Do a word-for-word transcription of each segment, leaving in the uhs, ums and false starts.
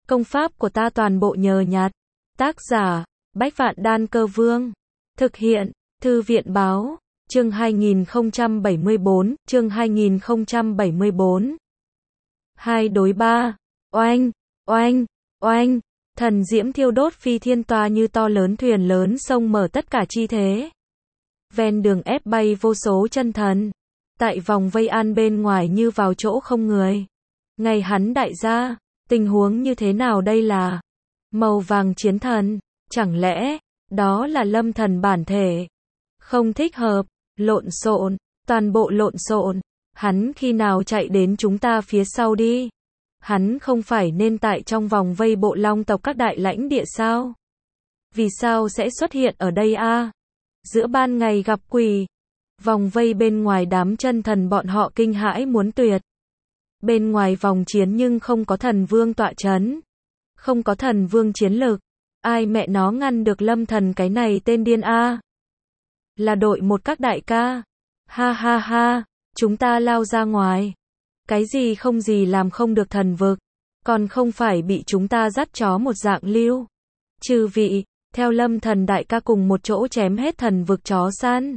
Công pháp của ta toàn bộ nhờ nhặt. Tác giả, Bách Vạn Đan Cơ Vương. Thực hiện, Thư viện Báo. Chương hai nghìn không trăm bảy mươi bốn, chương hai nghìn không trăm bảy mươi bốn. Hai đối ba. Oanh, oanh, oanh. Thần diễm thiêu đốt phi thiên toa như to lớn thuyền lớn sông mở tất cả chi thế. Ven đường ép bay vô số chân thần. Tại vòng vây an bên ngoài như vào chỗ không người. Ngày hắn đại gia, tình huống như thế nào đây là? Màu vàng chiến thần, chẳng lẽ, đó là lâm thần bản thể? Không thích hợp, lộn xộn, toàn bộ lộn xộn. Hắn khi nào chạy đến chúng ta phía sau đi? Hắn không phải nên tại trong vòng vây bộ long tộc các đại lãnh địa sao? Vì sao sẽ xuất hiện ở đây a? Giữa ban ngày gặp quỷ. Vòng vây bên ngoài đám chân thần bọn họ kinh hãi muốn tuyệt. Bên ngoài vòng chiến nhưng không có thần vương tọa chấn. Không có thần vương chiến lực. Ai mẹ nó ngăn được lâm thần cái này tên điên a? Là đội một các đại ca. Ha ha ha, chúng ta lao ra ngoài. Cái gì không gì làm không được thần vực. Còn không phải bị chúng ta dắt chó một dạng lưu. Chư vị, theo lâm thần đại ca cùng một chỗ chém hết thần vực chó săn.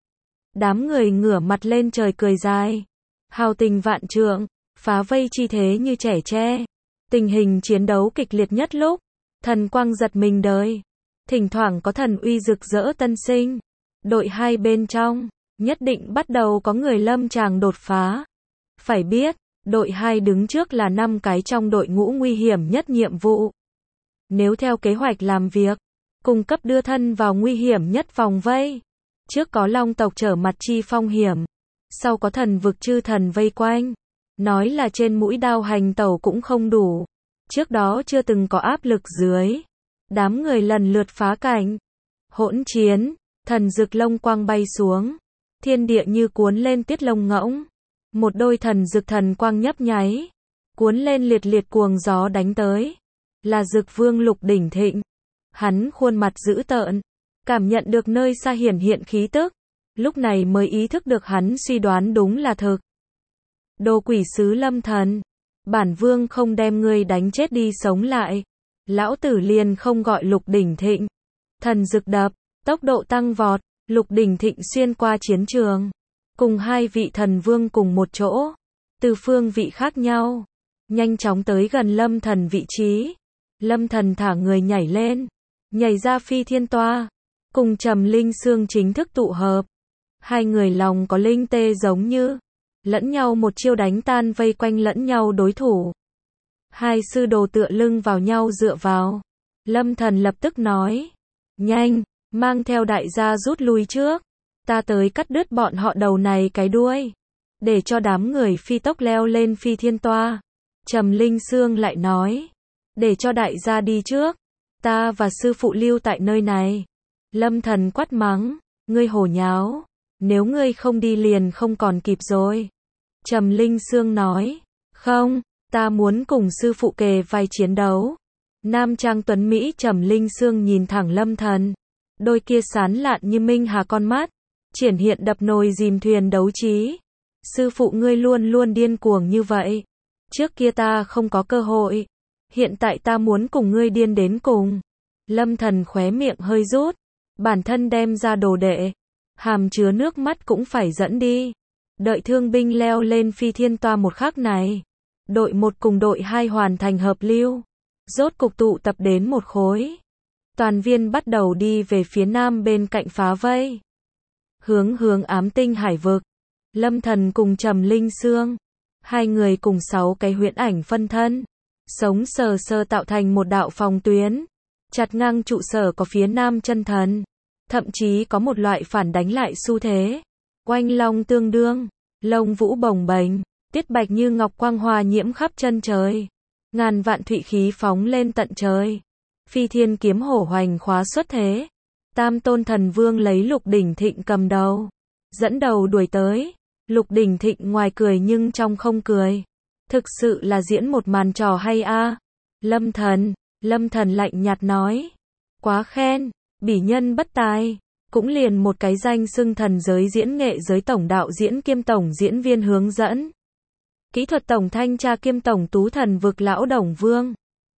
Đám người ngửa mặt lên trời cười dài. Hào tình vạn trượng, phá vây chi thế như trẻ tre. Tình hình chiến đấu kịch liệt nhất lúc. Thần quang giật mình đời. Thỉnh thoảng có thần uy rực rỡ tân sinh. Đội hai bên trong, nhất định bắt đầu có người lâm tràng đột phá. Phải biết, đội hai đứng trước là năm cái trong đội ngũ nguy hiểm nhất nhiệm vụ. Nếu theo kế hoạch làm việc, cung cấp đưa thân vào nguy hiểm nhất vòng vây. Trước có long tộc trở mặt chi phong hiểm. Sau có thần vực chư thần vây quanh. Nói là trên mũi đao hành tẩu cũng không đủ. Trước đó chưa từng có áp lực dưới. Đám người lần lượt phá cảnh. Hỗn chiến, thần rực lông quang bay xuống. Thiên địa như cuốn lên tiết lông ngỗng. Một đôi thần rực thần quang nhấp nháy. Cuốn lên liệt liệt cuồng gió đánh tới. Là Dực Vương Lục Đỉnh Thịnh. Hắn khuôn mặt dữ tợn. Cảm nhận được nơi xa hiển hiện khí tức. Lúc này mới ý thức được hắn suy đoán đúng là thực. Đồ quỷ sứ lâm thần. Bản vương không đem ngươi đánh chết đi sống lại. Lão tử liền không gọi Lục Đỉnh Thịnh. Thần rực đập, tốc độ tăng vọt. Lục Đỉnh Thịnh xuyên qua chiến trường. Cùng hai vị thần vương cùng một chỗ. Từ phương vị khác nhau. Nhanh chóng tới gần lâm thần vị trí. Lâm thần thả người nhảy lên. Nhảy ra phi thiên toa. Cùng Trầm Linh Sương chính thức tụ hợp. Hai người lòng có linh tê giống như. Lẫn nhau một chiêu đánh tan vây quanh lẫn nhau đối thủ. Hai sư đồ tựa lưng vào nhau dựa vào. Lâm thần lập tức nói. Nhanh, mang theo đại gia rút lui trước. Ta tới cắt đứt bọn họ đầu này cái đuôi. Để cho đám người phi tốc leo lên phi thiên toa. Trầm Linh Sương lại nói. Để cho đại gia đi trước. Ta và sư phụ lưu tại nơi này. Lâm thần quát mắng. Ngươi hồ nháo. Nếu ngươi không đi liền không còn kịp rồi. Trầm Linh Sương nói. Không, ta muốn cùng sư phụ kề vai chiến đấu. Nam trang tuấn Mỹ Trầm Linh Sương nhìn thẳng lâm thần. Đôi kia sán lạn như minh hà con mắt. Triển hiện đập nồi dìm thuyền đấu trí. Sư phụ ngươi luôn luôn điên cuồng như vậy. Trước kia ta không có cơ hội. Hiện tại ta muốn cùng ngươi điên đến cùng. Lâm thần khóe miệng hơi rút. Bản thân đem ra đồ đệ. Hàm chứa nước mắt cũng phải dẫn đi. Đợi thương binh leo lên phi thiên toa một khắc này. Đội một cùng đội hai hoàn thành hợp lưu. Rốt cục tụ tập đến một khối. Toàn viên bắt đầu đi về phía nam bên cạnh phá vây. Hướng hướng ám tinh hải vực. Lâm thần cùng Trầm Linh Sương. Hai người cùng sáu cái huyễn ảnh phân thân. Sống sờ sờ tạo thành một đạo phòng tuyến. Chặt ngang trụ sở có phía nam chân thần. Thậm chí có một loại phản đánh lại xu thế. Oanh long tương đương. Lông vũ bồng bềnh. Tiết bạch như ngọc quang hòa nhiễm khắp chân trời. Ngàn vạn thụy khí phóng lên tận trời. Phi thiên kiếm hổ hoành khóa xuất thế. Tam tôn thần vương lấy Lục Đỉnh Thịnh cầm đầu. Dẫn đầu đuổi tới. Lục Đỉnh Thịnh ngoài cười nhưng trong không cười. Thực sự là diễn một màn trò hay a. Lâm thần, lâm thần lạnh nhạt nói. Quá khen, bỉ nhân bất tài. Cũng liền một cái danh xưng thần giới diễn nghệ giới tổng đạo diễn kiêm tổng diễn viên hướng dẫn. Kỹ thuật tổng thanh tra kiêm tổng tú thần vực lão Đồng Vương.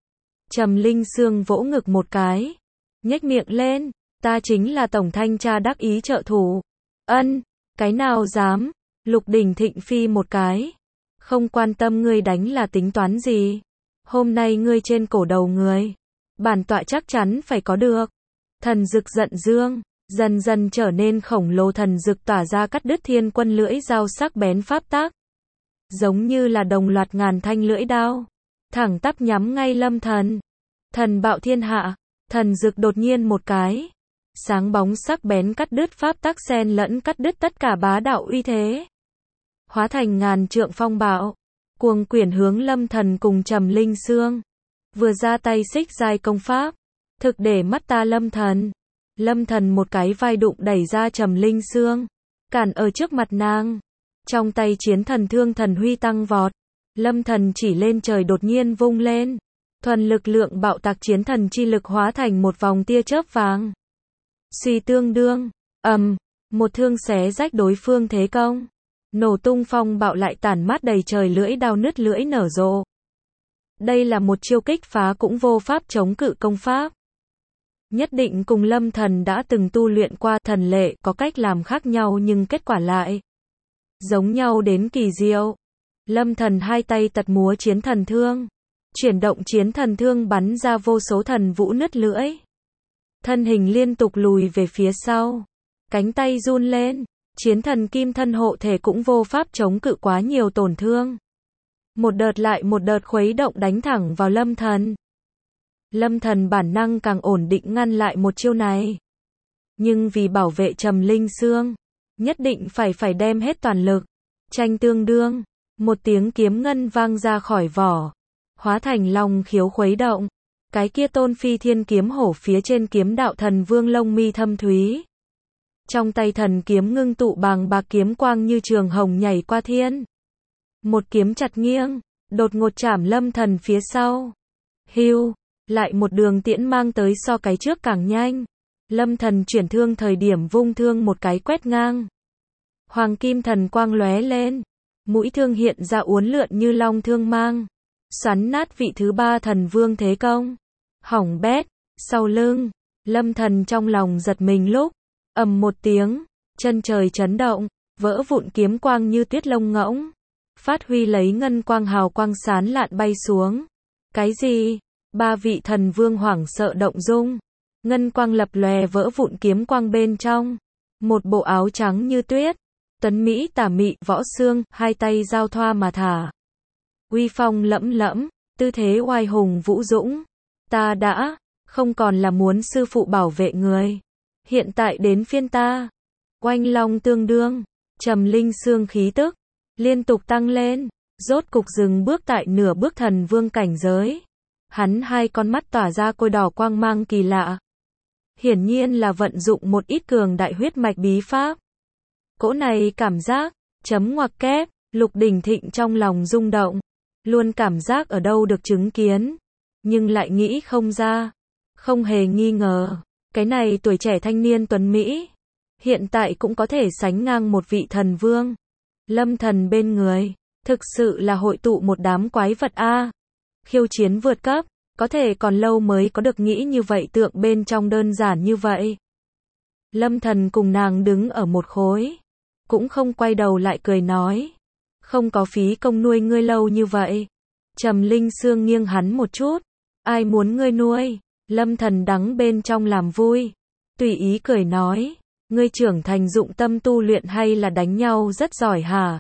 Trầm Linh Sương vỗ ngực một cái, nhếch miệng lên, ta chính là tổng thanh tra đắc ý trợ thủ. Ân, cái nào dám? Lục Đình Thịnh phi một cái, không quan tâm ngươi đánh là tính toán gì. Hôm nay ngươi trên cổ đầu người, bản tọa chắc chắn phải có được. Thần dực giận dương, dần dần trở nên khổng lồ, thần dực tỏa ra cắt đứt thiên quân lưỡi dao sắc bén pháp tác. Giống như là đồng loạt ngàn thanh lưỡi đao, thẳng tắp nhắm ngay Lâm Thần. Thần bạo thiên hạ, thần dực đột nhiên một cái, sáng bóng sắc bén cắt đứt pháp tác xen lẫn cắt đứt tất cả bá đạo uy thế. Hóa thành ngàn trượng phong bạo, cuồng quyển hướng Lâm Thần cùng Trầm Linh Sương. Vừa ra tay xích giai công pháp, thực để mắt ta Lâm Thần. Lâm Thần một cái vai đụng đẩy ra Trầm Linh Sương, cản ở trước mặt nàng. Trong tay chiến thần thương thần huy tăng vọt, Lâm Thần chỉ lên trời đột nhiên vung lên, thuần lực lượng bạo tạc chiến thần chi lực hóa thành một vòng tia chớp vàng. Suy tương đương, ầm, một thương xé rách đối phương thế công, nổ tung phong bạo lại tản mát đầy trời, lưỡi đao nứt lưỡi nở rộ. Đây là một chiêu kích phá cũng vô pháp chống cự công pháp. Nhất định cùng Lâm Thần đã từng tu luyện qua thần lệ có cách làm khác nhau nhưng kết quả lại giống nhau đến kỳ diệu. Lâm Thần hai tay tật múa chiến thần thương, chuyển động chiến thần thương bắn ra vô số thần vũ nứt lưỡi. Thân hình liên tục lùi về phía sau, cánh tay run lên, chiến thần kim thân hộ thể cũng vô pháp chống cự quá nhiều tổn thương. Một đợt lại một đợt khuấy động đánh thẳng vào Lâm Thần. Lâm Thần bản năng càng ổn định ngăn lại một chiêu này. Nhưng vì bảo vệ Trầm Linh Sương, nhất định phải phải đem hết toàn lực. Tranh tương đương, một tiếng kiếm ngân vang ra khỏi vỏ, hóa thành long khiếu khuấy động. Cái kia tôn phi thiên kiếm hổ phía trên kiếm đạo thần vương lông mi thâm thúy. Trong tay thần kiếm ngưng tụ bàng bạc kiếm quang như trường hồng nhảy qua thiên. Một kiếm chặt nghiêng, đột ngột chảm Lâm Thần phía sau. Hưu, lại một đường tiễn mang tới so cái trước càng nhanh. Lâm Thần chuyển thương thời điểm vung thương một cái quét ngang. Hoàng kim thần quang lóe lên, mũi thương hiện ra uốn lượn như long thương mang, xoắn nát vị thứ ba thần vương thế công. Hỏng bét, sau lưng, Lâm Thần trong lòng giật mình lúc, ầm một tiếng, chân trời chấn động, vỡ vụn kiếm quang như tuyết lông ngỗng, phát huy lấy ngân quang hào quang sán lạn bay xuống. Cái gì? Ba vị thần vương hoảng sợ động dung, ngân quang lập lòe vỡ vụn kiếm quang bên trong, một bộ áo trắng như tuyết, tuấn mỹ tà mị võ xương, hai tay giao thoa mà thả. Uy phong lẫm lẫm, tư thế oai hùng vũ dũng. Ta đã không còn là muốn sư phụ bảo vệ người, hiện tại đến phiên ta. Oanh long tương đương, Trầm Linh Sương khí tức liên tục tăng lên, rốt cục dừng bước tại nửa bước thần vương cảnh giới. Hắn hai con mắt tỏa ra côi đỏ quang mang kỳ lạ. Hiển nhiên là vận dụng một ít cường đại huyết mạch bí pháp. Cỗ này cảm giác, chấm ngoặc kép, Lục Đình Thịnh trong lòng rung động. Luôn cảm giác ở đâu được chứng kiến, nhưng lại nghĩ không ra. Không hề nghi ngờ, cái này tuổi trẻ thanh niên tuấn Mỹ, hiện tại cũng có thể sánh ngang một vị thần vương. Lâm Thần bên người, thực sự là hội tụ một đám quái vật a. Khiêu chiến vượt cấp, có thể còn lâu mới có được nghĩ như vậy tượng bên trong đơn giản như vậy. Lâm Thần cùng nàng đứng ở một khối, cũng không quay đầu lại cười nói. Không có phí công nuôi ngươi lâu như vậy. Trầm Linh Sương nghiêng hắn một chút. Ai muốn ngươi nuôi? Lâm Thần đắng bên trong làm vui, tùy ý cười nói. Ngươi trưởng thành dụng tâm tu luyện hay là đánh nhau rất giỏi hả?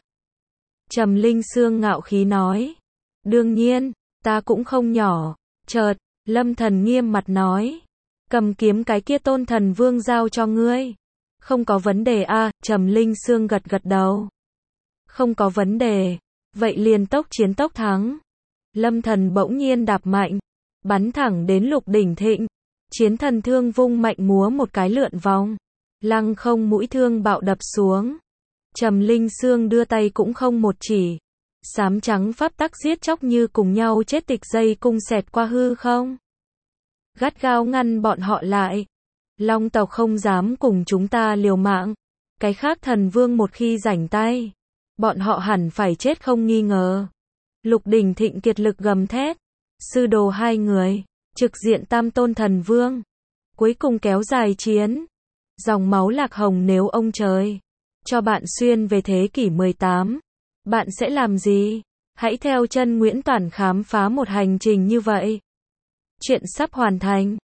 Trầm Linh Sương ngạo khí nói. Đương nhiên, ta cũng không nhỏ. Chợt, Lâm Thần nghiêm mặt nói. Cầm kiếm cái kia tôn thần vương giao cho ngươi. Không có vấn đề a. À, Trầm Linh Sương gật gật đầu. Không có vấn đề. Vậy liền tốc chiến tốc thắng. Lâm Thần bỗng nhiên đạp mạnh, bắn thẳng đến Lục Đình Thịnh. Chiến thần thương vung mạnh múa một cái lượn vòng, lăng không mũi thương bạo đập xuống. Trầm Linh Sương đưa tay cũng không một chỉ, xám trắng pháp tắc giết chóc như cùng nhau chết tịch dây cung xẹt qua hư không, gắt gao ngăn bọn họ lại. Long tộc không dám cùng chúng ta liều mạng, cái khác thần vương một khi rảnh tay, bọn họ hẳn phải chết không nghi ngờ. Lục Đình Thịnh kiệt lực gầm thét. Sư đồ hai người, trực diện tam tôn thần vương, cuối cùng kéo dài chiến. Dòng máu lạc hồng nếu ông trời cho bạn xuyên về thế kỷ mười tám, bạn sẽ làm gì? Hãy theo chân Nguyễn Toản khám phá một hành trình như vậy. Chuyện sắp hoàn thành.